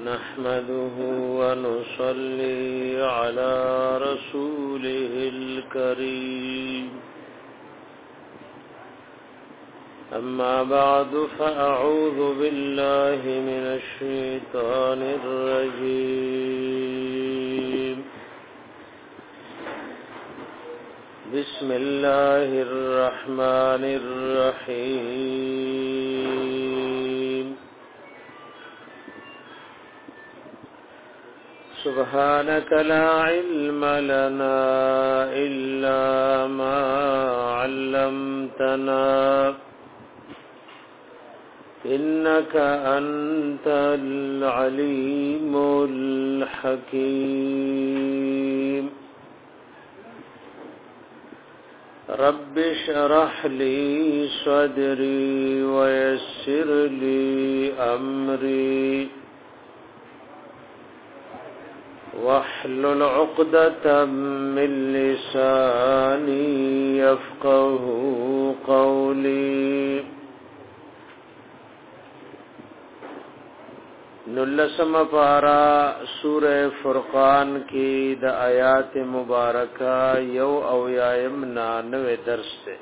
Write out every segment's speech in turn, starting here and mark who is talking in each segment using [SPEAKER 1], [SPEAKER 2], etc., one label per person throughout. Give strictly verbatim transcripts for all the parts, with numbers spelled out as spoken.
[SPEAKER 1] نحمده ونصلي على رسوله الكريم أما بعد فأعوذ بالله من الشيطان الرجيم بسم الله الرحمن الرحيم سبحانك لا علم لنا إلا ما علمتنا إنك أنت العليم الحكيم رب اشرح لي صدري ويسر لي أمري واحلل عقدة من لساني يفقه قولي نلسم پارا سورہ فرقان کی د آیات مبارکہ یو او یایم نانوے درس تے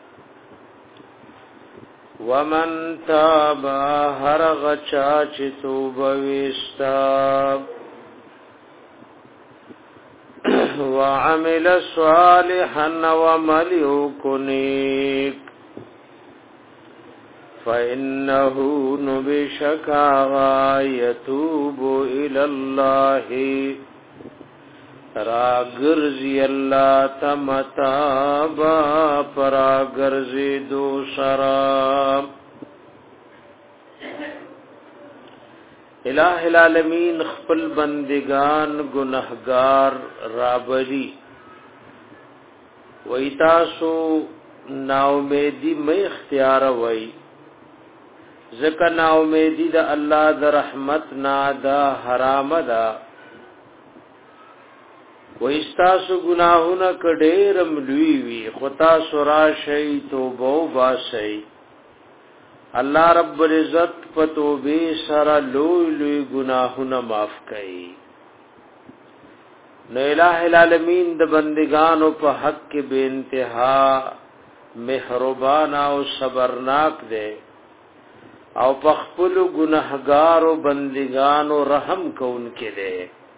[SPEAKER 1] ومن تاب هر غچا چی توبویستا وعمل صالحا وملیو کنیک فإنه نبشكا يتوب إلى الله راغرزي الله تمتابا پراغرزي دوسرا الہ العالمین خپل بندگان گنہگار رابلی ویتاسو ناامیدی میں اختیار وئی ذکر نا امیدی دا اللہ دا رحمت نا دا حرام دا و استاسو گناہونا کڑیرم لویوی خطاسو راشی توبو باسی اللہ رب العزت پتوبی سارا لوی لوی گناہونا معاف کئی نو الہ العالمین دا بندگانو پا حق کے بے انتہا مہربان او صبرناک دے او پخپل گنہگار و بندگان و رحم کون کے دے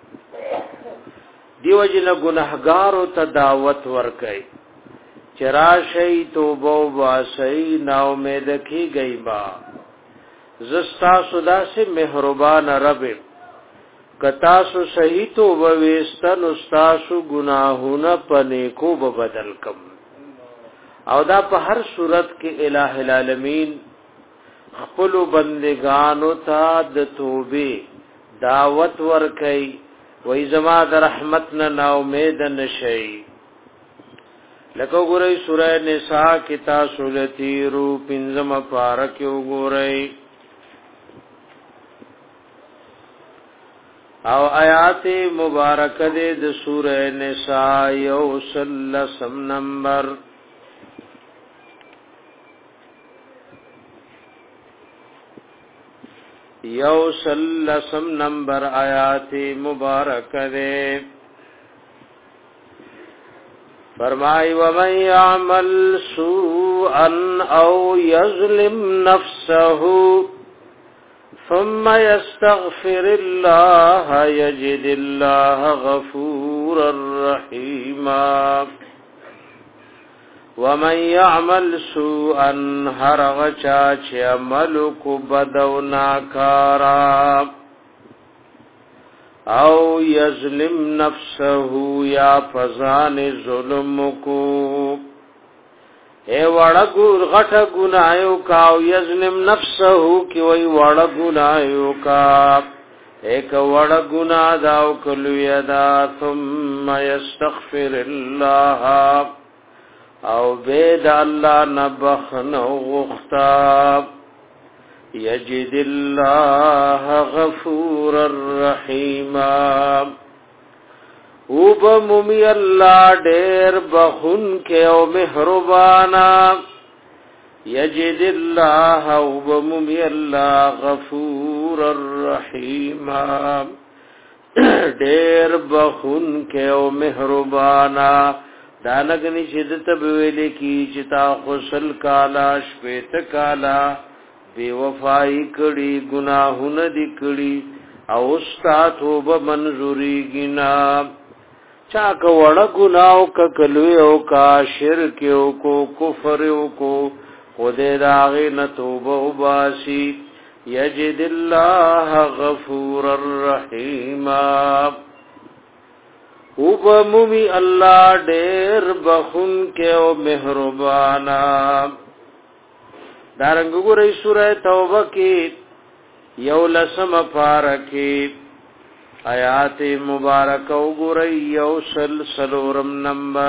[SPEAKER 1] دیو جن گنہگار و تداوت ورکئی چرا شئی توبو باسی ناو میدکی گئی با زستا صدا سے مہربان رب کتاسو صحیح توبو ویستن استاسو گناہونا پنیکو ببدل کم او دا په هر صورت کې الہ العالمین خپل بندگانو ته د توبې دعوت ورکي وای زما د رحمت نه نا امید نشي لکه ګورئ سورہ نساء کې تاسو لتی رو پنځم پارک وګورئ او آیات مبارکه د سورہ نساء یو سلسم نمبر یو سلسم نمبر آیات مبارک دے فرمائی ومن یعمل سوءا او یظلم نفسه ثم يستغفر الله يجد الله غفورا رحيما ومن يعمل سوءا هر غچا چه عمل کو بدو ناکارا او یظلم نفسه یا فزان ظلم کو اے وڑا غټ گناہوں کا او یظلم نفسه کی وای وڑا گناہوں کا ایک وڑا گناہ داو کلو یدا ثم يستغفر الله او بید اللہ نبخن غختاب یجد اللہ غفور الرحیم او بمومی اللہ دیر بخن کے او محربانا یجد اللہ او بمومی اللہ غفور الرحیم ډیر بخون کې او مهربانا دانګنی شدت بویل کی چتا خسل کالا شپیت کالا بے وفائی کړي گناهونه دي کړي او استا توبه منظوري گنا چا کو وړ گناو ک کلو او کا شرک او کو کفر او کو خدای داغه نه توبه وباسي یجد الله غفور الرحیم وبمومی الله ډیر بخون کې او مهربانا دارنګ ګورې سورې توبه کې یو لسم پارکه آیات مبارک وګورئ یو سلسلورم نمبر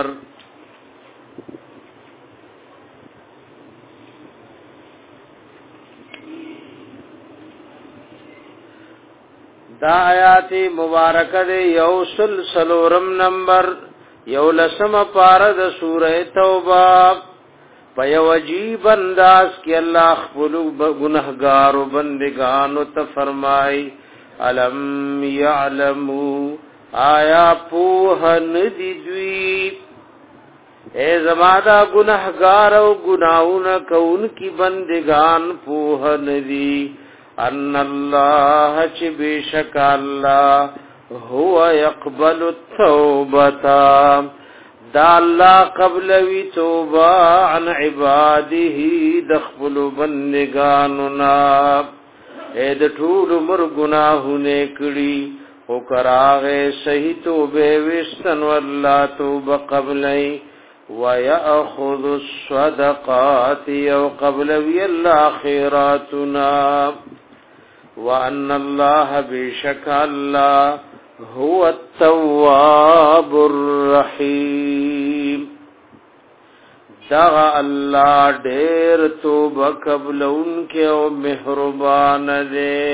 [SPEAKER 1] دا آیات مبارک دے یو سلسلورم نمبر یو لسم پارد سورہ توبہ پیا عجیب انداز کی اللہ خپلو گنہگارو بندگانو تفرمائی علم یعلمو آیا پوہن دی دوی اے زمادہ گنہگارو گناہون کون کی بندگان پوہن دی ان اللہ چی بیشک اللہ هو يقبل التوبة دا اللہ قبلوی توبہ عن عباده دخبل بندگاننا اے د ټول مر گناہونے کڑی او کراغے صحیح توبے وستن واللہ توبہ قبلی وَيَأْخُذُ الصَّدَقَاتِ او قبلوی اللہ خیراتنا وَأَنَّ اللَّهَ بِشَكَ اللَّهَ هُوَ التَّوَّابُ الرَّحِيمُ دغا اللہ دیر توبہ قبل ان کے او مہربان دے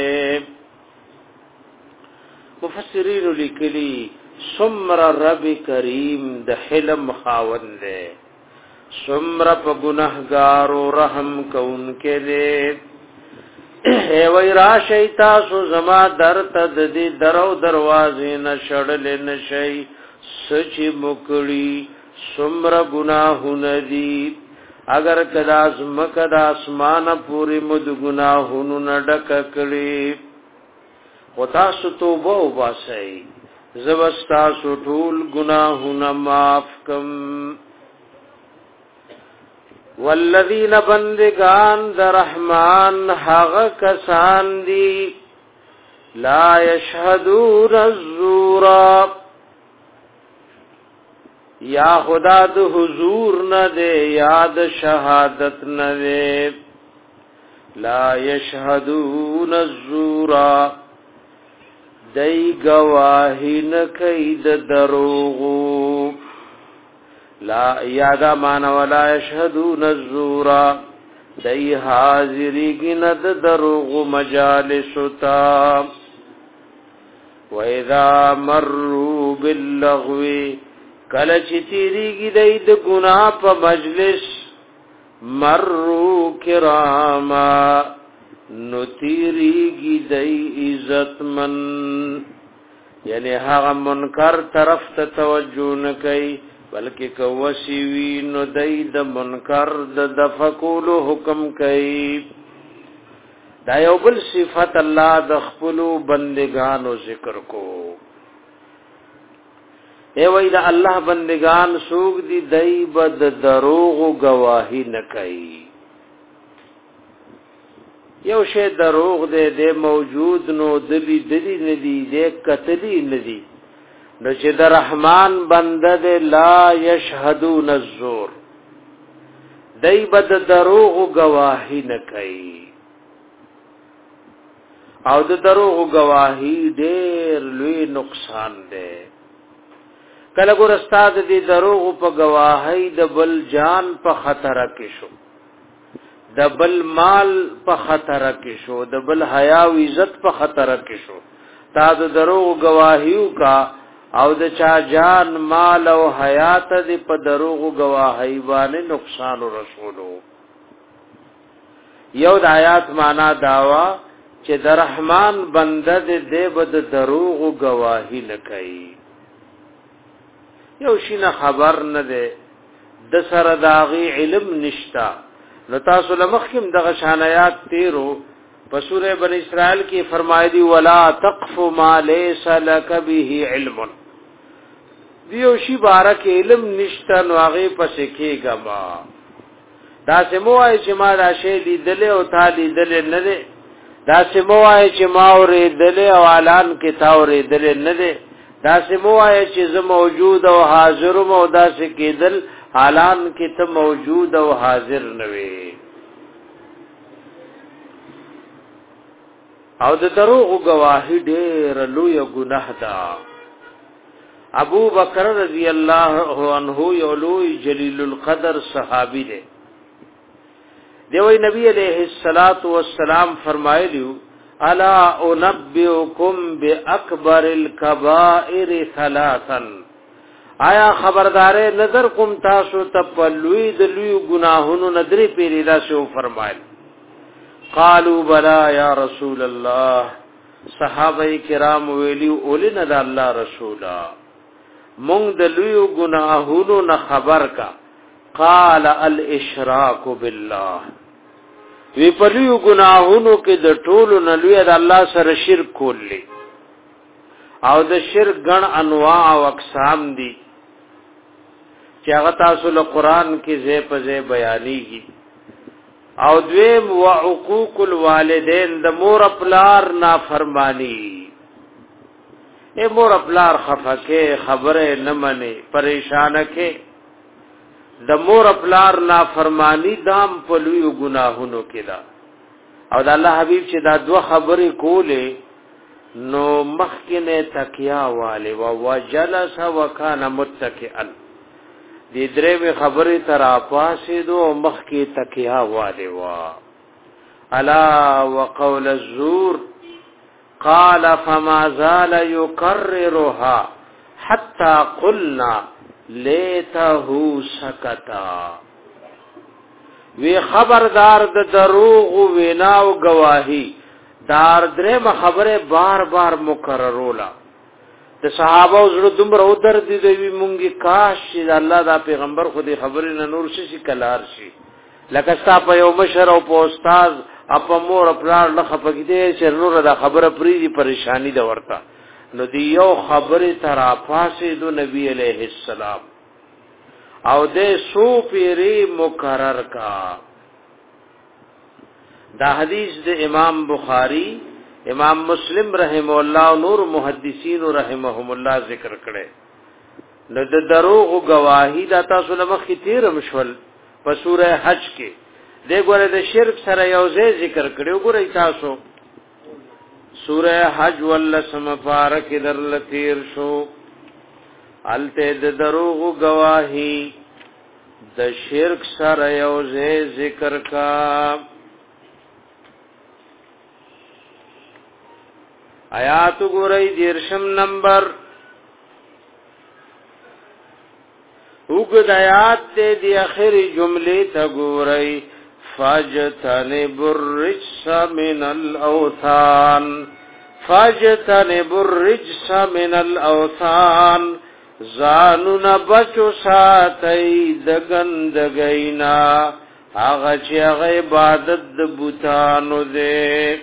[SPEAKER 1] مفسرین لکلی سمر رب کریم د حلم خاون دے سمر پا گناہگارو رحم کون کے دے اے وی راشی تاسو زما در تد دی درو دروازی نشڑل نشی سچی مکڑی سمر گناہو ندی اگر کداز مکد آسمان پوری مد گناہو ندککڑی و تاسو توبو باسی زبستاسو ټول گناہو نماف کم والذین بندگان در رحمان حق کسان دی لا یشهدون الزورا یا خدا د حضور نہ دے یاد شہادت نہ دے لا یشهدون الزورا دی گواہی نہ کید دروغو لا یادا مانا ولا یشهدون الزورا دی حاضری گند دروغ مجالستا وَإِذَا مَرُّوا بِاللَّغْوِ کلچ تیری گی دی د گناہ پا مجلس مرّو کراما نو تیری گی دی عزت من یعنی هاغ منکر طرف تا توجہ نکی بلکہ کوسی وی نو دی د منکر د دفقولو حکم کئی دا یو بل صفت اللہ د خپلو بندگانو ذکر کو اے وی دا اللہ بندگان سوگ دی دی بد دروغ گواہی نکئی یو شے دروغ دے دے موجود نو دلی دلی ندی دے قتلی ندی نو چې د رحمان بنده دے لا یشهدون الزور دی بد دروغ گواہی نکئی او د دروغ گواہی ډیر لوی نقصان دے کله ګور استاد دی دروغ په گواہی د بل جان په خطر کې شو د بل مال په خطر کې شو د بل حیا او عزت په خطر کې شو تا د دروغ گواہیو کا او د چا جان مال او حیات دی په دروغ گواہی باندې نقصان رسولو یو د آیات معنا داوا چې د رحمان بنده دې بد دروغ گواهی نه کوي یو شي نه خبر نه ده د سره داغي علم نشتا نو تاسو لمخکم دغه شانیات تیرو په سوره بنی اسرائیل کې فرمایلی ولا تقف ما ليس لك به علم دیو شی بارک علم نشتا نو هغه پسې کېګا ما دا سموای چې ما دا شی لیدل او تا لیدل نه ده دا سموای چې ما اورې دل او اعلان کې تا اورې دل نه ده دا سموای چې زه موجود او حاضر مو دا سې کېدل اعلان کې ته موجود او حاضر نه وي او د دروغ گواهی ډېر لوی ګناه ده ابو بکر رضی الله عنه یو لوی جلیل القدر صحابی دی دیوی نبی علیہ الصلات والسلام فرمایلیو الا انبئکم باکبر الکبائر ثلاثا آیا خبردار نظر کوم تاسو ته په لوی د لوی ګناهونو نظر پیری دا شو فرمایل قالوا بلا یا رسول الله صحابه کرام ویلیو اولنا د الله رسولا مونږ د لوی ګناهونو نه خبر کا قال الاشراك بالله وی په لوی ګناهونو کې د ټولو نه لوی د الله سره شرک کولی او د شرک ګڼ انواع او اقسام دي چې هغه تاسو له قران کې زې په زې بیانېږي او دویم وعقوق الوالدین د مور پلار نافرمانی اے مور پلار خفکه خبره نه منی پریشان کې د مور پلار نافرمانی دام په لوی ګناهونو کې دا او د الله حبیب چې دا دوه خبرې کولې نو مخکنه تکیا والے و وجلس وکانه متکئا دې درې به خبرې تر اپاسې دو مخکی تکیا والے وا الا وقول الزور قال فما زال يكررها حتى قلنا لیته سکتا وی خبردار د دروغ وینا او گواہی دار درې خبره بار بار مکررولا د صحابه زړه دومره او درد دی مونږه کاش چې الله دا پیغمبر خو دې خبرې نه نور شي کلار شي لکه ستا په یو مشر او په استاد اپ مور خپل لخه پکې چې نور دا خبره پریدي پریشانی دا ورته نو دی یو خبره تر افاسه دو نبی علیہ السلام او دې سو پیری مقرر کا دا حدیث د امام بخاری امام مسلم رحم الله او نور محدثین رحمهم الله ذکر کړي نو د دروغ گواہی دا تاسو له مخې تیر مشول په سوره حج کې دغه د شرک سره یو ځای ذکر کړي وګورئ تاسو سورہ حج ولسم فارق در لتیر شو الته د دروغ گواہی د شرک سره یو ځای ذکر کا آیات ګورئ دیرشم نمبر وګد آیات دې دی اخري جملې ته ګورئ فاجتنب الرجس من الاوثان فاجتنب الرجس من الاوثان زانون بچو ساتي دغندګینا هغه چې هغه عبادت د بوتانو دې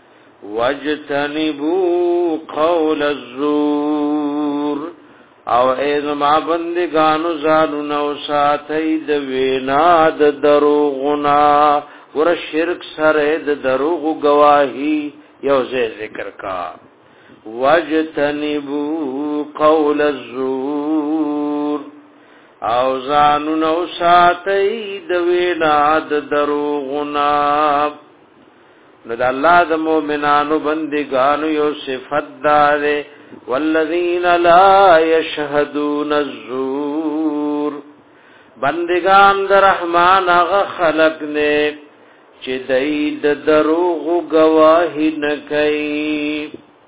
[SPEAKER 1] واجتنبوا قول الزور او ایزما بندگانو زانو نو ساتي د وینا د دروغنا ور شرک سره د دروغ گواہی یو ذکر کا واجتنبوا قول الزور او زانو نو ساتي د وینا د دروغنا نو د الله د مؤمنانو بندگانو یو صفت دار والذین لا یشهدون الزور بندگان د رحمان هغه خلق نه چې دای د دروغ گواهی نه کوي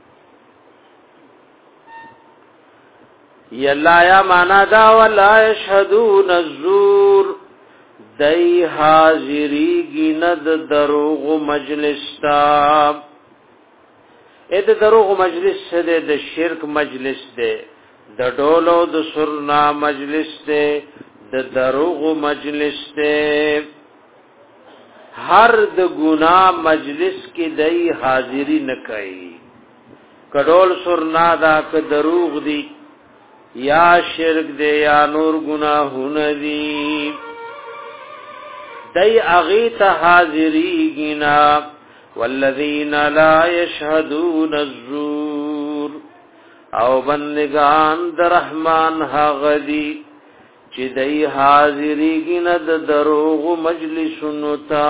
[SPEAKER 1] یلا یا معنا دا ولا یشهدون الزور دای حاضری گند دروغ مجلس تا اې د دروغ مجلس ده د شرک مجلس ده د ډولو د سرنا مجلس ده د دروغ مجلس ده هر د ګناه مجلس کې دای حاضری نه کوي کډول سرنا دا ک دروغ دی یا شرک دی یا نور گناهونه دی دای اغه ته حاضری گنا والذین لا یشهدون الزور او بندگان در رحمان هغدی چې دای حاضری گنا د دروغ مجلسونو تا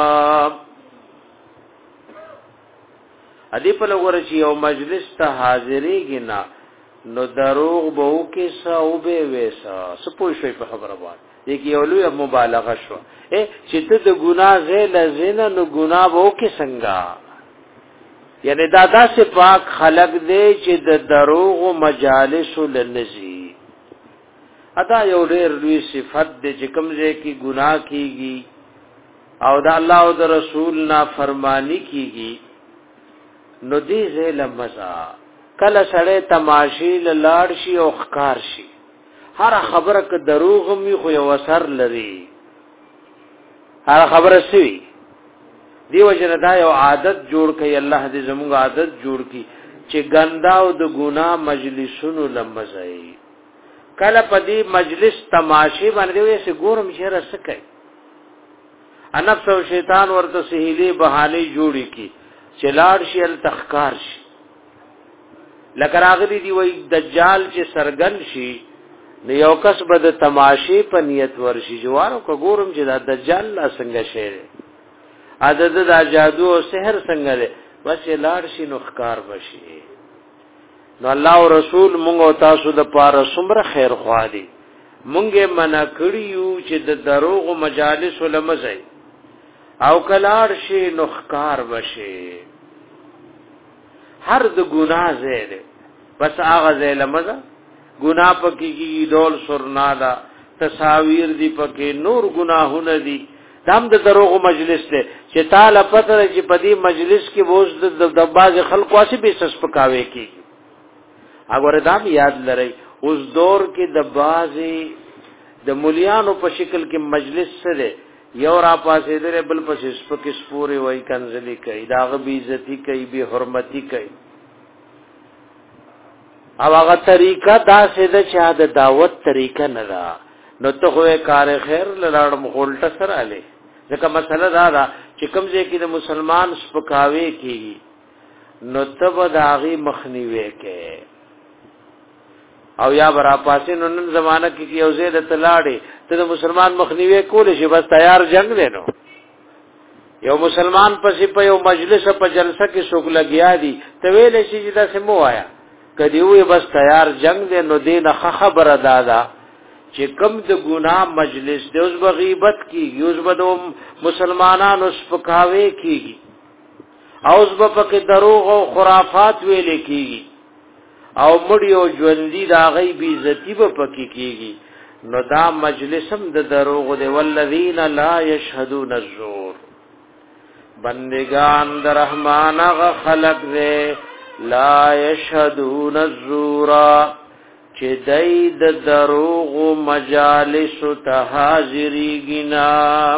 [SPEAKER 1] ادی په لور چې یو مجلس ته حاضری گنا نو دروغ بو کې صوبه ویسا سپوږ شوي په خبره باندې دغه یو لوی مبالغه شو اے چې ته د ګناه زیل زینا نو ګناه بو کې څنګه یعنی دادا سے پاک خلق دے چې د دروغ مجالس لنزي ادا یو ډېر لوی صفت دې چې کومځه کې ګناه کیږي او د الله او د رسول نافرمانی کیږي نو دې زیل مزا کله سړی تماشې لاړ شي او ښکار شي هر خبره ک دروغ می خو یو اثر لري هر خبره سوي دیو جن دا یو عادت جوړ کړي الله دې زموږ عادت جوړ کړي چې ګندا او د ګناه مجلسونو لمزای کله پدی مجلس تماشې باندې وې سه ګورم شهر سکه انفس او شیطان ورته سهيلي بهانه جوړي کی چې لاړ شي ال تخکار شي لکه راغلی دی وای دجال چې سرګن شي نو یو کس به د تماشې په نیت ورشي جوارو کو ګورم چې دا دجال لا څنګه شي عدد دا جادو او سحر څنګه ده بس لاړ شي نو ښکار بشي نو الله او رسول مونږ او تاسو د پاره څومره خیر خوا دي مونږه منا کړیو چې د دروغ مجالس علماء او کلاړ شي نو ښکار بشي هر د ګناه زیره بس هغه زیله مزه ګناه پکې کی ډول سرنا دا تصاویر دی پکې نور گناهونه دي دام د دروغ مجلس ته چې تعالی پته چې په دې مجلس کې بوز د باز خلق واسي به سس پکاوي کی اگر دام یاد لري اوس دور کې د بازي د مليانو په شکل کې مجلس سره یو را پاسې درې بل پسې سپکې سپوري وای کنځلي کوي داغه بي عزتي کوي به حرمتي کوي او هغه طریقه دا سده چا د دعوت طریقه نه ده نو ته خو کار خیر لاړ مخولټ سره علي ځکه مسله دا ده چې کوم ځای کې د مسلمان سپکاوي کیږي نو ته به داغي مخنیوي کې او یا برا پاسې نو نن زمانہ کې یو زید تلاړي ته د مسلمان مخنیوي کول شي بس تیار جنگ دینو یو مسلمان پسې په یو مجلس په جلسه کې شوګ لګیا دي ته ویلې شي دا سمو آیا کدی وې بس تیار جنگ دې نو دینه خبره دادا چې کم د ګناه مجلس دې اوس بغیبت کیږي اوس به مسلمانانو سپکاوي کیږي او اوس به پکې دروغ او خرافات ویل کیږي او مړیو ژوندۍ دا غي بي عزتي به پکې کیږي نو دا مجلسم د دروغ دی والذین لا یشهدون الزور بندگان در رحمان غ خلق دے لا یشهدون الزور چې دای د دروغ مجالس ته حاضری گنا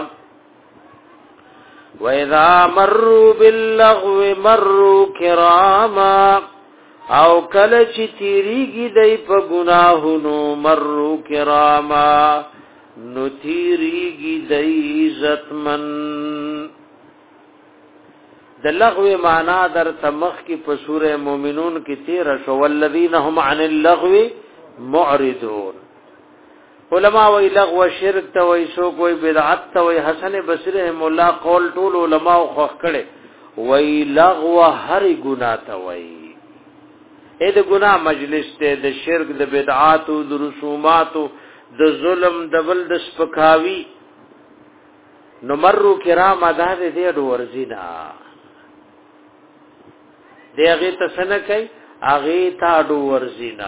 [SPEAKER 1] و اذا مروا باللغو مروا کراما او کله چې تیریږي دای په ګناهونو مرو کراما نو تیریږي دای عزتمن د لغو معنا در تمخ کی په سوره مومنون کې تیر شو والذین هم عن اللغو معرضون علماء وی لغو شرک ته وی سو کوئی بدعت ته وی حسن بصری مولا قول ټول علماء خو کړي وی لغو هر ګناه ته وی اې د ګناه مجلس ته د شرک د بدعات او د رسومات د ظلم د بل د سپکاوي نو مرو کرام ادا دې د ورزینا دغه تسنه کوي اغه تا ډو ورزینا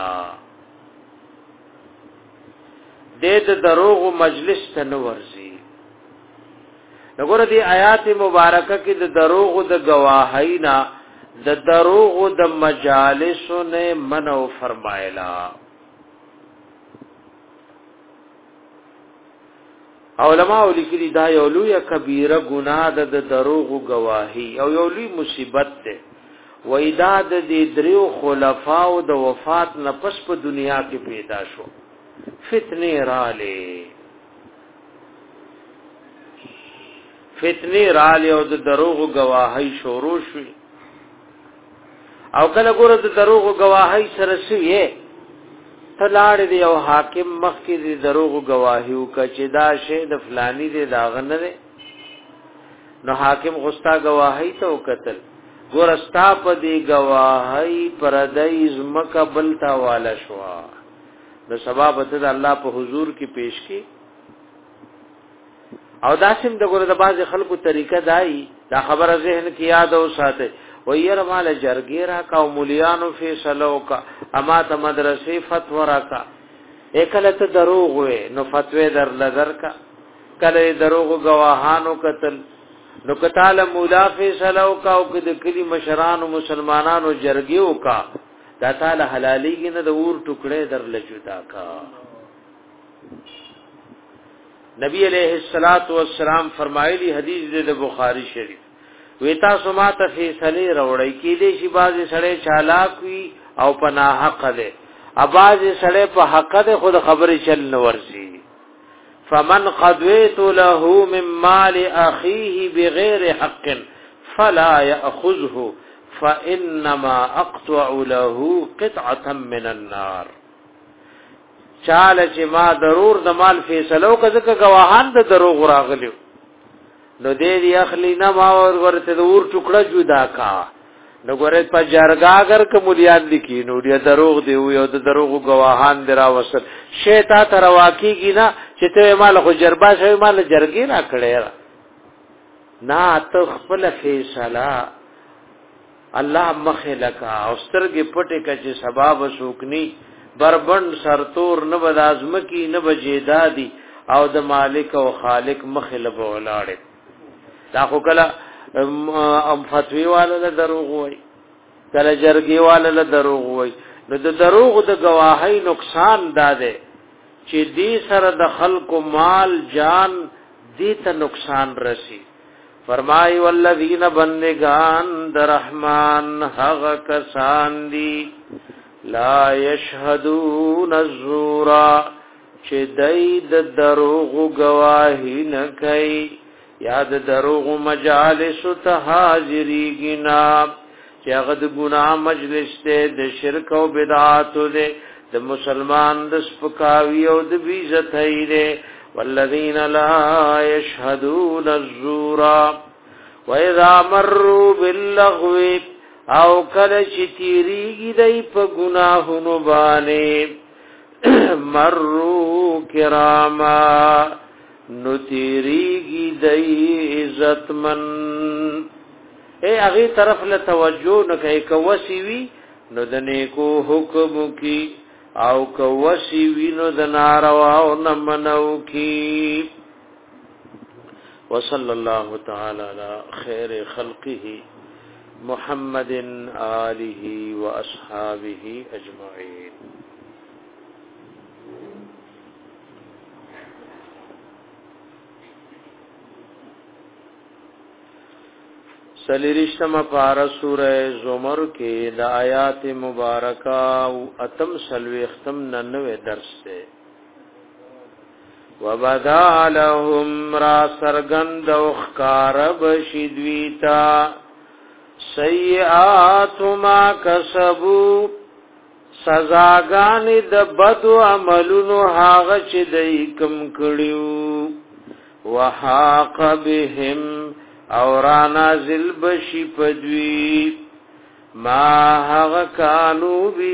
[SPEAKER 1] دې د دروغ مجلس ته نو ورزي وګوره دې آیات مبارکه کې د دروغ د گواهینا د دروغ د مجالسو نه منو فرمایلا. علماء لیکلي دا یو لوی کبیره ګناه ده د دروغ گواهی او یو لوی مصیبت ده. وای دا د دې دریو خلفاو د وفات نه پس په دنیا کې پیدا شو. فتنه رااله فتنه رااله او د دروغ گواهی شروع شوه. او کله ګوره د دروغ گواهی سره شوه تلاړ دی او حاکم مخ کې د دروغ گواهیو کچې دا شه د فلانی دی داغنه دی نو حاکم غستا گواهی ته وکتل ګور استا په دی گواهی پردای زمکه بلتا والا شوا نو سبب ته الله په حضور کې پیش کی او داسم د ګور د باز خلکو طریقه دای دا خبره ذهن کې یاد او ساته ویر مال جرګیرا کا او مليانو فیصلو کا اما ته مدرسې فتوا را کا اکله ته دروغ وې نو فتوی در لدر کا کله دروغ گواهانو قتل نو کتاله مولا فیصلو کا او د کلی مشرانو مسلمانانو جرګیو کا دا تعالی حلاليږي نه د اور ټوکړې در لجدا کا. نبی علیہ الصلات والسلام فرمایلی حدیث د بخاری شریف ویتا سما ته فیصله راوړی کې دې شی باز سړی چالاک وی او پناه حق ده اباز سړی په حق ده خود خبرې چل نو ورسی. فمن قضيت له من مال اخيه بغير حق فلا ياخذه فانما اقطع له قطعه من النار. چاله چې ما ضرور د مال فیصلو کزه گواهان د دروغ راغلیو نو دې دی اخلی نه ما ورته د ور ټوکړه جدا کا نو ګوره په جرګا اگر کوملیان لیکي نو دې دروغ دی یو د دروغ گواهان درا وسل شیطان تر واقعي نه چې ته مال خو جربا شوی مال جرګي نه کړي نه ته خپل فیصله الله مخلکا او سترګې پټه کچې سبب سوکني بربند سرتور نه بدازم کی نه بجیدادی او د مالک او خالق مخلب ولاړ دا خو کله ام فتوی والا دروغ وای کله جرګي والا دروغ وای نو د دروغ د گواهی نقصان داده چې دې سره د خلق مال جان دې ته نقصان رسی. فرمای والذین بندگان در رحمان هغه کسان دی لا یشهدون الزورا چې دای د دروغ گواهی نه کوي یاد دروغ مجالس ته حاضریږي نه چې هغه د ګناه مجلس ته د شرک او بدعات ته د مسلمان د سپکاوي او د بیزت هيره والذین لا یشهدون الزورا واذا مروا باللغو او کله چې تیریږي دای په ګناهونو باندې مرو کراما نو تیریږي دای عزتمن اے هغه طرف له توجه نه کوي کوسی وی نو د نیکو حکم کی او کوسی وی نو د ناروا او نمنو کی. وصلی الله تعالی علی خیر خلقه محمد آله واصحابه اجمعین. سلیرشتم پارا سورہ زمر کے دا آیات مبارکہ و اتم سلوی اختم ننوے درس سے وبدا لهم را سرگند و اخکارب شدویتا سیئات ما کسبو سزاگان د بدو عملونو هاغه چې دای کم کړیو وحاق بهم او را نازل بشی پدوی ما هغه کانو به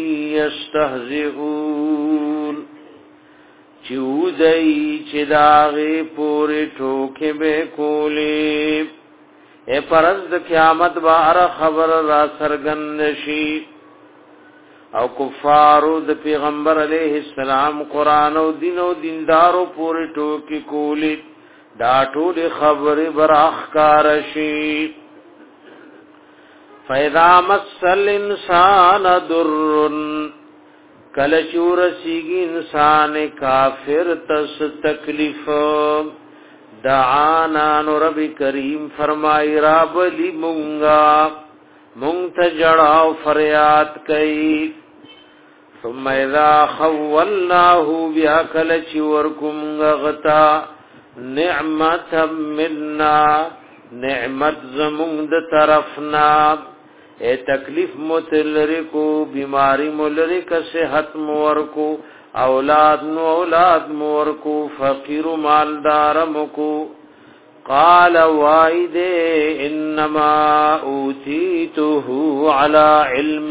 [SPEAKER 1] یستهزئون چودای چې داغه پوری ټوکې به کولې اے پرز د قیامت بار خبر را سرګن شي او کفارو د پیغمبر علیه السلام قران او دین او دیندارو پوری ټوکې کولې دا ټول خبره براخ کار شي. فَإِذَا مَسَّ الْإِنسَانَ ضُرٌّ کله چورسیږي انسان کافر تس تکلیف دعانا نو رب کریم فرمای رب لی مونگا مونگ تجڑاو فریاد کئی ثم اذا خولناه بیا کله چورکم غتا نعمت منا نعمت زمونگ د طرفنا اے تکلیف متلری کو بیماری ملری کا صحت مور کو اولاد نو اولاد مور کو فقیر مالدار مکو قال وائد انما اوتیته على علم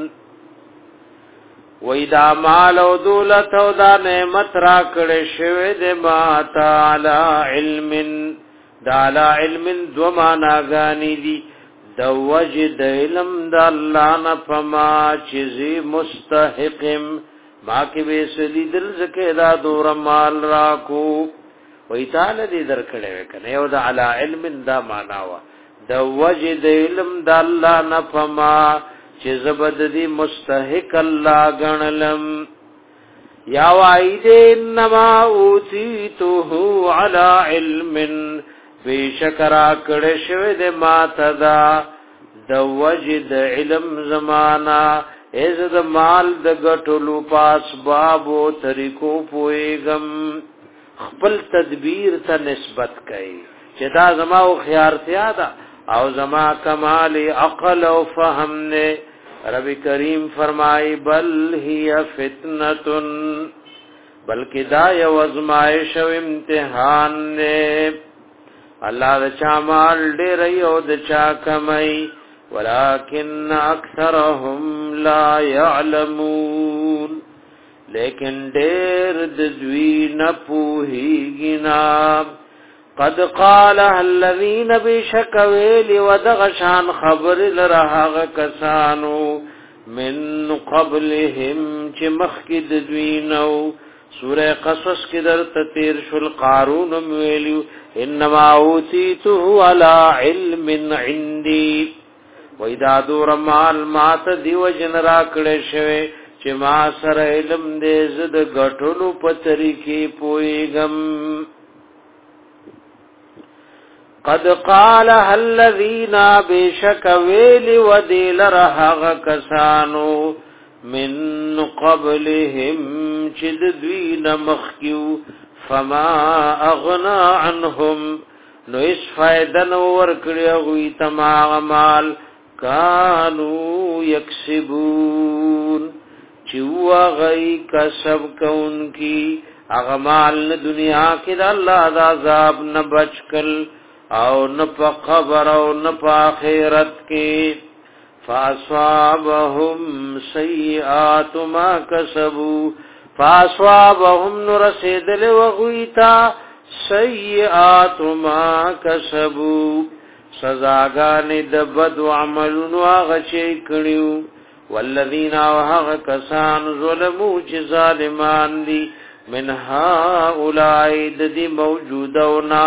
[SPEAKER 1] ویدا مال او دولت او دا نعمت را کړه شوی د ما تعالی علم دا علی علم دو معنا غانی دی د وجد علم د الله نه فما چیزی مستحقم ما کې به سلی دل زکه دا دور مال راکو وی تعالی دې درکړې وکنه یو د علی علم دا معنا وا د وجد علم د الله نه فما چې زبد دې مستحق الله غنلم یا وعید انما اوتیته علی علم بیشکرا کړه شوی د ما تدا د وجد علم زمانہ از د مال د غټلو پاس بابو طریقو پویګم خپل تدبیر ته نسبت کړي چې دا زما او خيارتیا ده او زما کمال عقل او فهم نه رب کریم فرمای بل هي فتنه بلکې دا یو ازمایش او امتحان نه الله د چا مال ډېر یو د چا کمای ولكن اکثرهم لا يعلمون لیکن ډېر د دوی نه پوهیږي قد قال الذين بشكويل ودغشان خبر لرهغ کسانو من قبلهم چې مخکد دوی نو سوره قصص کې درته تیر شل قارون ویلو انما اوتیته على علم عندي وېدا دور مال مات دیو جن را کړه شوی چې ما سره علم دې زد غټلو پتری کې پويګم قد قال الذين بشكويل وديل رهغ کسانو من قبلهم چد دوین مخکیو فما اغنا عنهم نو اس فائدن ورکڑی اغوی تماغ مال کانو یکسبون چو غی کسب کون کی اغمال دنیا کی دا اللہ دا عذاب نبچکل او نپا قبر او نپا آخرت کی فاصابهم سیئات ما کسبوا فاصابهم نرسدل وغیتا سیئات ما کسبوا سزاګان د بد عملونو هغه چې کړیو والذین وهغ کسان ظلموا چې ظالمان دي من هؤلاء د دې موجودونا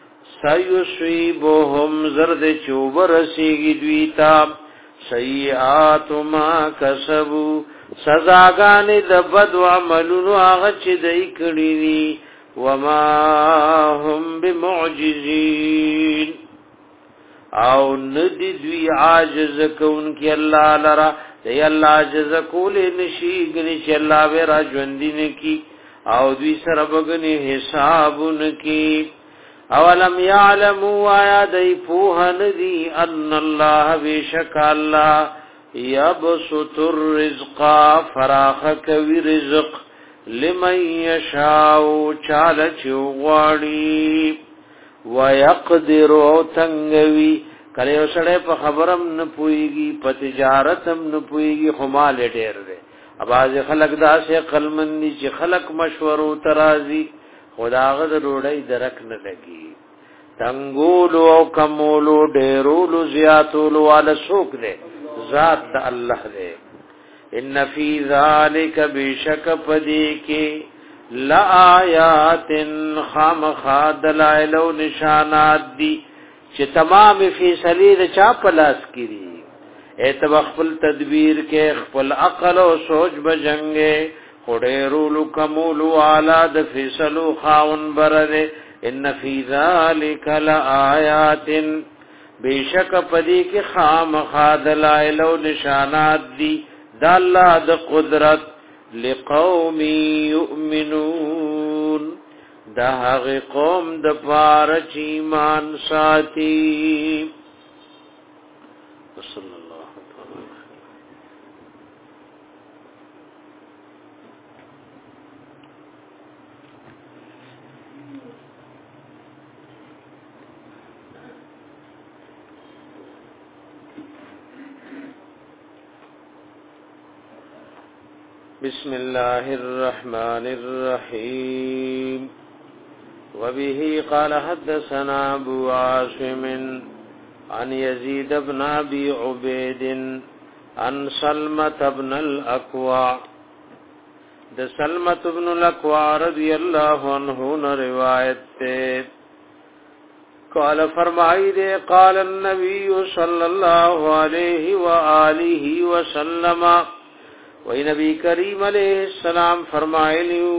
[SPEAKER 1] سيصيبهم زرد چوبر سیږي دویتا سیئات ما کسبوا سزاګان د بد عملونو هغه چې دای کړی دي وما هم بمعجزین او ندی دوی عاجز کون کی الله لرا دی الله عاجز کول نشي غني چې الله به را ژوندین کی او دوی سره بغنی حسابون کی اولم يعلموا آیا دی پوه ندی ان الله بشک الله یبسط الرزق فراخ کوي رزق لمن یشاء چال چوغړی ويقدر او تنگوي کله وسړې په خبرم نه پويږي په تجارتم نه پويږي خمال ډېر دی اباز خلق داسې قلمندي چې خلق مشورو ترازی خداغه د روړی درک نه لګي تنګول او کمولو ډېرولو زیاتولو والا سوق دی ذات د الله دی ان فی ذلک بشک پدی کې لآیات خامخا دلائل و نشانات دی چې تمام فیصلی د چا پلاس کړي ایتب خپل تدبیر کې خپل عقل او سوچ بجنګه خډېرو لکمولو اعلی د فیصلو خاون برره ان فی ذلک لآیات بیشک پدی کې خامخا دلائل او نشانات دي د الله د قدرت لقوم یؤمنون دا هغه قوم د پاره چې ایمان ساتي. صلی الله تعالی بسم الله الرحمن الرحيم وبه قال حدثنا ابو عاصم عن يزيد بن ابي عبيد عن سلمة بن الاكوع ده سلمة بن الاكوع رضي الله عنه روایت تے قال فرمائی دے قال النبي صلى الله عليه وآله وسلم وی نبی کریم علیہ السلام فرمائلیو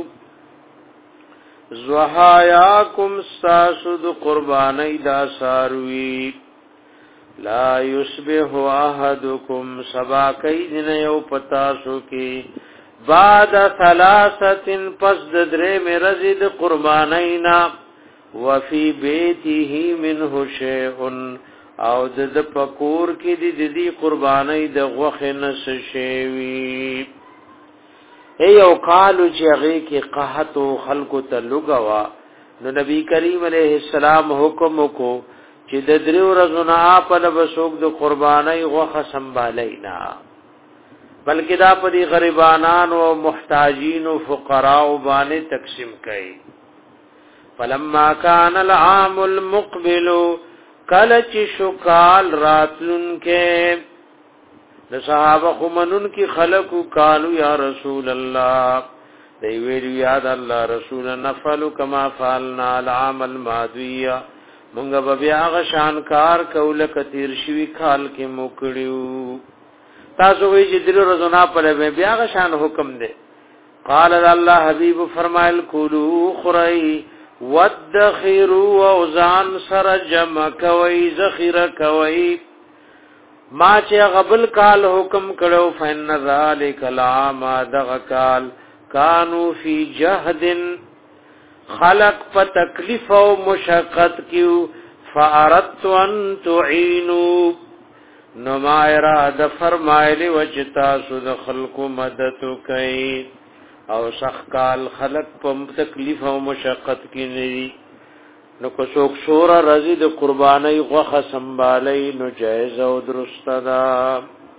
[SPEAKER 1] زوحایاکم ساسد قربانی دا ساروی لا یسبح احدکم سبا کئیدن یو پتاسو کی بعد ثلاثت پس ددرے میں رزد قربانینا وفی بیته منه شیئن او د پکور کې د دې قرباني د غوخه نس شوی ایو قالو چې هغه کې قحط او خلق ته لګوا نو نبی کریم علیه السلام حکم کو چې د دریو ورځې نه په لبسوک د قرباني غوخه سنبالینا بلکې دا په دي غریبانان او محتاجین او فقرا او باندې تقسیم کړي. فلما كان العام المقبل کلچ شکال راتلن کے د صحابه خمنن کی خلقو قالو یا رسول الله دی ویلو یاد الله رسول نفعل کما فعلنا العام الماضیه مونږ به بیا غشان کار کوله کثیر شوی خال کې موکړیو تاسو وی چې دلو رزنا پر بیا غشان حکم دی. قال الله حبیب فرمایل کولو خری ودخروا اوزان سر جمع کوي ذخیره کوي ما چې قبل کال حکم کړو فین ذالک العام دغکال کانوا فی جهد خلق په تکلیف او مشقت کیو فاردت ان تعینوا نو ما اراده فرمایلی وجتا سود خلق مدد کوي او سخکال خلق په تکلیف او مشقت کې ني نو کو څوک شورا رضی د قرباني غوخه سنبالي نو جایز او درست ده.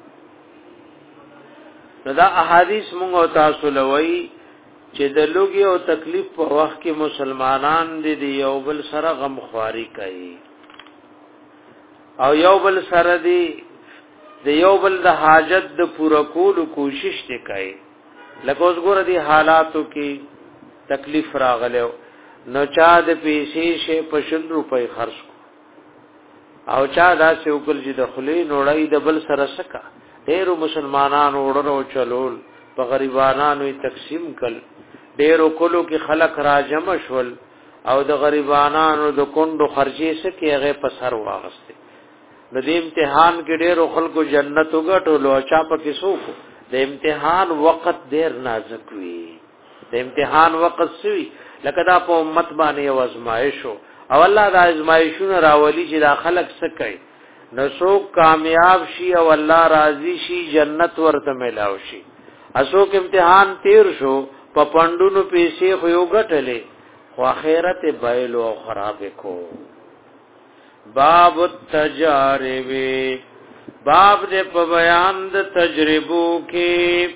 [SPEAKER 1] دا احادیث موږ تاسو لوي چې د لوګي او تکلیف په وخت کې مسلمانان دي یو بل سره غم خواري کوي او یو بل سره دي د یو بل د حاجت د پوره کولو کوشش کوي. لکه اوس ګور دي حالاتو کې تکلیف راغلو نو چا د پیسې شه پښل روپۍ خرج کو او چا داسې وکړ چې د خلی نوړای د بل سره سکا ډېرو مسلمانانو وړو چلول په غریبانو تقسیم کړ ډېرو کولو کې خلق را جمع شول او د غریبانو د کندو خرچې سکه هغه په سر واغسته. د دې امتحان کې ډېرو خلکو جنت وګټلو او چا په کې سوکو د امتحان وخت ډیر نازک وي. د امتحان وخت سوي لکه دا په امت باندې یو ازمایش او الله دا ازمایشونه راولي چې دا خلق سکي نو څوک کامیاب شي او الله راضي شي جنت ورته ملاوي شي. اسوک امتحان تیر شو په پندونو پیسې خو یو غټلې خو اخرت بایلو او خراب کو. باب التجارب باب دې په بیان د تجربو کې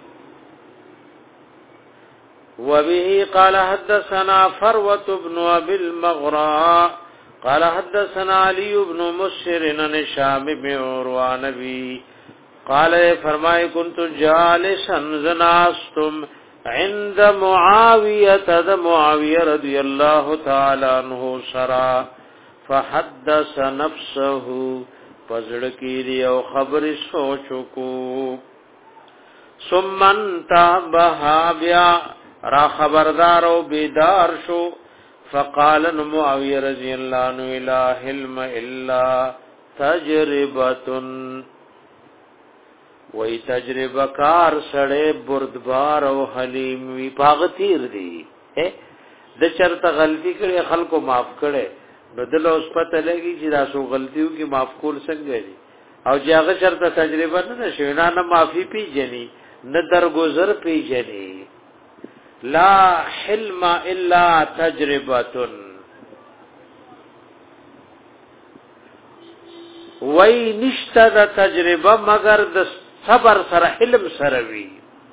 [SPEAKER 1] وبه قال حدثنا فروة بن ابي المغراء قال حدثنا علي بن مسر عن هشام بن عروة نبي قال فرمائے كنت جالسا زناستم عند معاوية معاوية رضي الله تعالى عنه سرا فحدث نفسه پزړ کې دی او خبر سوچو کو سمن تابها بیا را خبردار او بیدار شو فقال معاویه رضی الله عنه لا حلم الا تجربه وی تجربه کار سړی بردبار او حلیم وی پاغتیر دی د چرته غلطی کړي خلکو معاف کړي بدل اوس پته لګي چې دا سو غلطیو کې معاف کول څنګه دي او چې هغه چرته تجربه نه شوینا نه معافي پیجنې نه درگذر پیجنې لا حلم الا تجربه وی نشته د تجربه مگر د صبر سره علم سره وی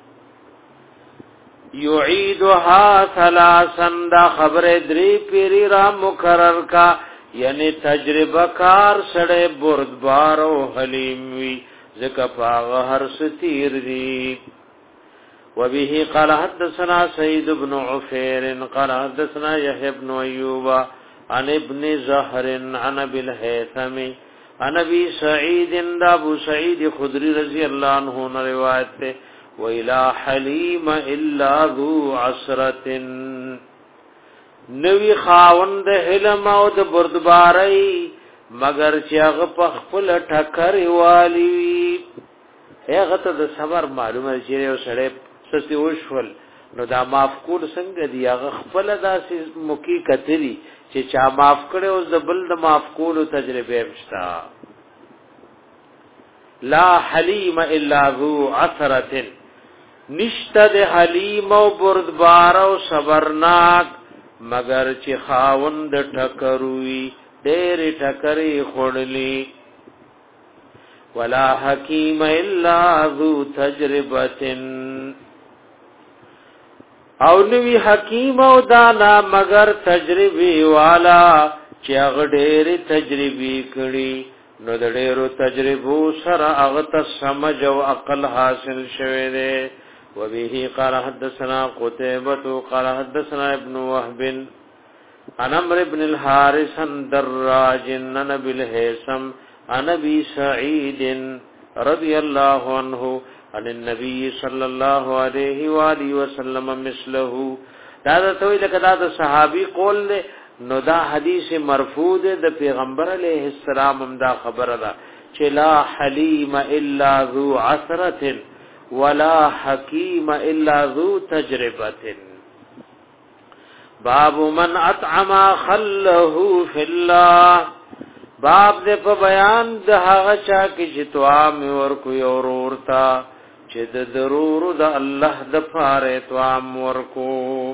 [SPEAKER 1] یعیدها ثلاثا دا خبر دری پیری را مکرر کا یعنی تجربه کار سره بردبار او حلیم وی ذکا پاغ هر ستیر دی وبه قال حدثنا سعيد بن عفير قال حدثنا يحيى بن ايوب عن ابن زهر عن ابي الهيثم عن ابي سعيد ابو سعيد خدري رضي الله عنه روایت ہے وَإِلَى حَلِيمَ إِلَّا ذُو عَسْرَةٍ نوی خاوند حلم او د بردباری مگر چې هغه په خپل ټکر والی هغه ته د صبر معلومه چې یو سړی سستی وشول نو دا معاف کول څنګه دی هغه خپل داسې مکی کتلی چې چا معاف کړي او د بل د معاف کولو تجربه مشتا لا حلیم الا ذو عثرة نشته د حلیم او بردبار او صبرناک مگر چې خاوند ټکروي ډېر ټکرې خړلې ولا حکیم الا ذو تجربه او نوی حکیم او دانا مگر تجربی والا چې هغه ډېر تجربی کړي نو د ډېرو تجربو سره هغه ته سمجھ او عقل حاصل شوه دی وبه قال حدثنا قتيبة قال حدثنا ابن وهب عن عمرو بن الحارث الدراج عن ابي الهيثم عن ابي سعيد رضي الله عنه عن النبي صلى الله عليه واله وسلم مثله دا ته وی لکه دا صحابي قول له نو دا حدیث مرفوع ده د پیغمبر علیه السلام هم دا خبره ده چې لا حلیم الا ذو عثرة ولا حکیم الا ذو تجربه باب من اطعم خله فی الله باب دې په بیان د هغه چا کې چې توام ورکو یو ورتا چې د ضرور د الله د پاره توام ورکو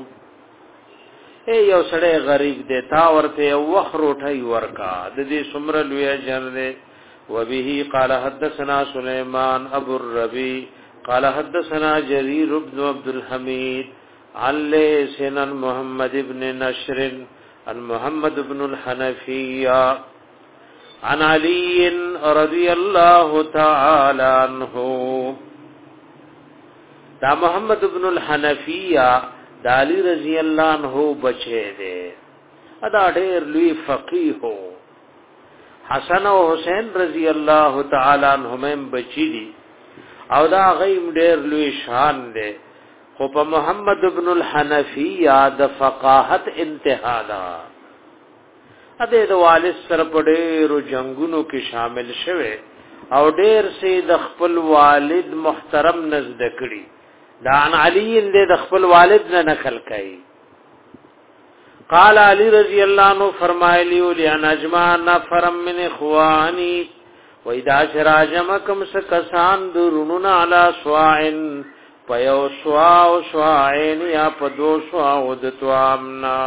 [SPEAKER 1] اے یو سړی غریب دی تا ورته وخروټي ورکا د دې سمره لوی اجر دی وبه قال حدثنا سليمان ابو الربيع قال حدثنا جرير بن عبد الحميد عن سنن محمد بن نشر عن محمد بن الحنفية عن علي رضي الله تعالى عنه دا محمد بن الحنفية دا علی رضی اللہ عنہ بچے دے ادا ډیر لوی فقیه ہو حسن او حسین رضی اللہ تعالی عنہم بچی دی او دا غیم ډیر لوی شان دے خو په محمد بن الحنفیہ د فقاهت انتها دا اده د والد سره په ډیرو جنگونو کې شامل شوه او ډیر سي د خپل والد محترم نزد کړي دا عن علی دې د خپل والد نه نقل کړي قال علی رضی اللہ عنہ فرمایلی ولیا نجما نفر من اخوانی و اذا شراجم کم سکسان درون علی سواعن پیو سوا او سواعن یا پدو سوا ودتو امنا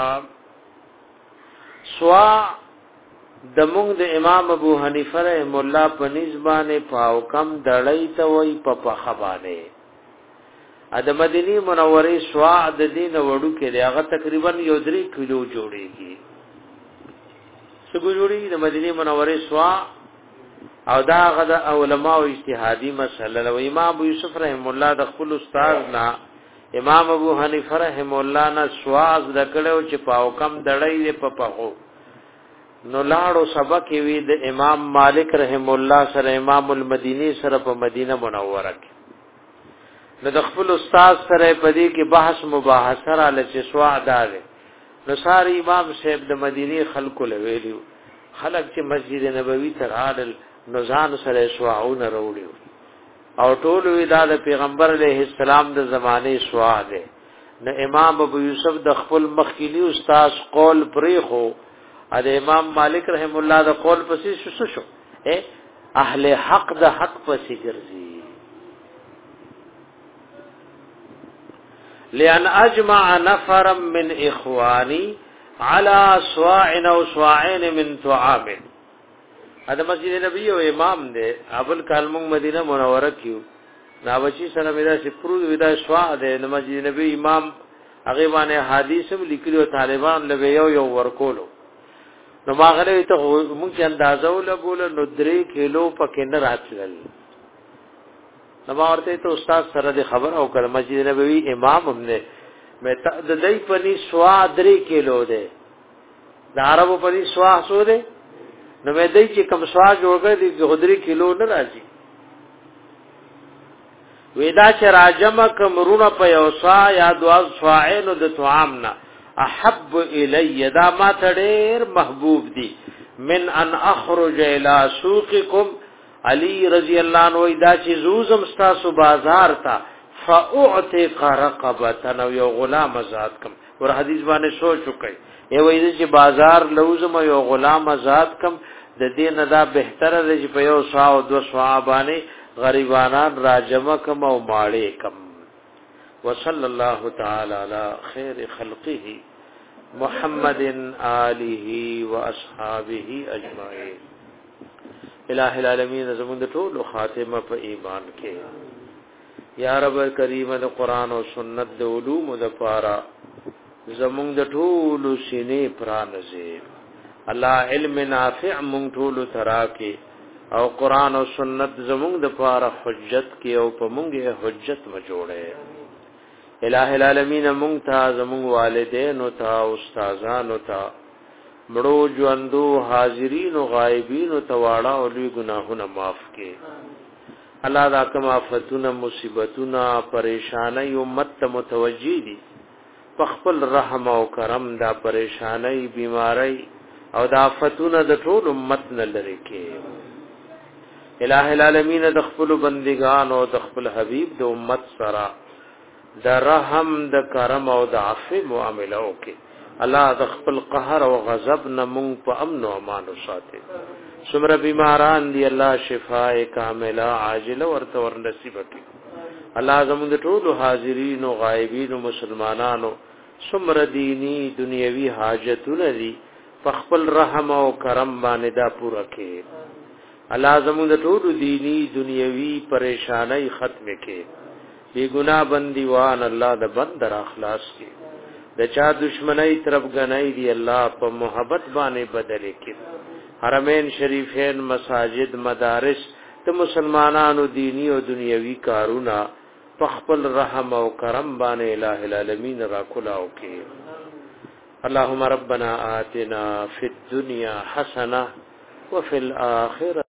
[SPEAKER 1] سوا دمونږ د امام ابو حنیفه رحم الله په نسبانه پاو کم دړی ته وای په پخبانه ا د مدینی منورې سوا د دین وړو کې هغه تقریبا یو درې کیلو جوړیږي څنګه جوړي د مدینی منورې سوا او دا غدا علماء او اجتهادي مسله او امام ابو یوسف رحم الله د خپل استاد نا امام ابو حنیفه رحم الله نا سوا د کړو چې پاو کم دړی په پخو نو لاړو سبق وی د امام مالک رحم الله سره امام المدینی سره په مدینه منوره کې نو د خپل استاد سره په دې کې بحث مباحثه را لچ سوا داله نو سار امام صاحب د مدینی خلکو لویلو خلک چې مسجد نبوي تر عادل نزان سره سواون وروړي او ټول ودا د پیغمبر علیه السلام د زمانه سوا ده نو امام ابو یوسف د خپل مخکینی استاد قول پریخو ا د امام مالک رحم الله د قول پسې شو شو اے اهل حق د حق پسې ګرځي لئن اجمع نفرا من اخواني على صواع او صواعين من طعام اده مسجد نبی او امام دے ابل کالمون مدینه منوره کیو ناوچی سره میرا سپرود ودا سوا دے مسجد نبی امام هغه باندې حدیث لیکلو طالبان لوي یو یو ورکولو نو ما غره ته مونږ اندازو لګول نو درې کیلو پکې نه راتلل نو ما ورته ته استاد سره د خبر او کړ مسجد نبوي امام هم نه مې ته د دې پني سوا درې کیلو ده د عربو پني سوا سو ده نو مې دې چې کم سوا جوړګه دي درې کیلو نه راځي وېدا چې راجم کمرونه په یوسا یا دوا سواعين د طعامنا احب الی دا ما تډیر محبوب دي من ان اخرج الى سوقكم علی رضی الله عنه دا چې زوزم تاسو بازار تا فاعتق رقبه نو یو غلام آزاد کم ور حدیث باندې سوچ چکای ای وایي چې بازار لوزم یو غلام آزاد کم د دې نه دا بهتره دی چې په یو سا او دو سا باندې غریبانان راجمه کم او ماړې کم وصلی الله تعالی علی خیر خلقه محمد آله و اصحابه اجمعین الہ العالمین زمون د ټول خاتمه په ایمان کې یا رب کریم د قران او سنت د علوم د پاره زمون د ټول سینې پرانځي الله علم نافع مونږ ټول ترا کې او قران او سنت زمون د پاره حجت کې او په مونږه حجت ما جوړه الہ العالمین مونږ ته زمون والدین او ته استادان او ته مړو ژوندو حاضرین او غایبین او تواړه او لوی ګناهونه معاف کړي الله دا کوم آفتونه مصیبتونه پریشانای امت ته متوجی دي په خپل رحم او کرم دا پریشانای بیماری او دا آفتونه د ټول امت نه لری کړي الہ العالمین د خپل بندگان او د خپل حبیب د امت سره د رحم د کرم او د عفو معاملې وکړي الله د خپل قهر او غضب نه مونږ په امن او امان وساتي څومره بیماران دي الله شفاء کامله عاجله ورته ور نصیب کړي الله زموږ ټول حاضرین او غایبین او مسلمانانو څومره دینی دنیوي حاجتونه دي په خپل رحم او کرم باندې دا پوره کړي الله زموږ ټول دینی دنیوي پریشانای ختم کړي بی گناہ بندیوان الله د بندر اخلاص کړي د چا دشمنی طرف غنای دی الله په محبت باندې بدل کړي حرمین شریفین مساجد مدارس ته مسلمانانو دینی او دنیوي کارونه په خپل رحم او کرم باندې الہ العالمین را کولاو کړي اللهم ربنا آتنا فی الدنيا حسنه وفي الاخره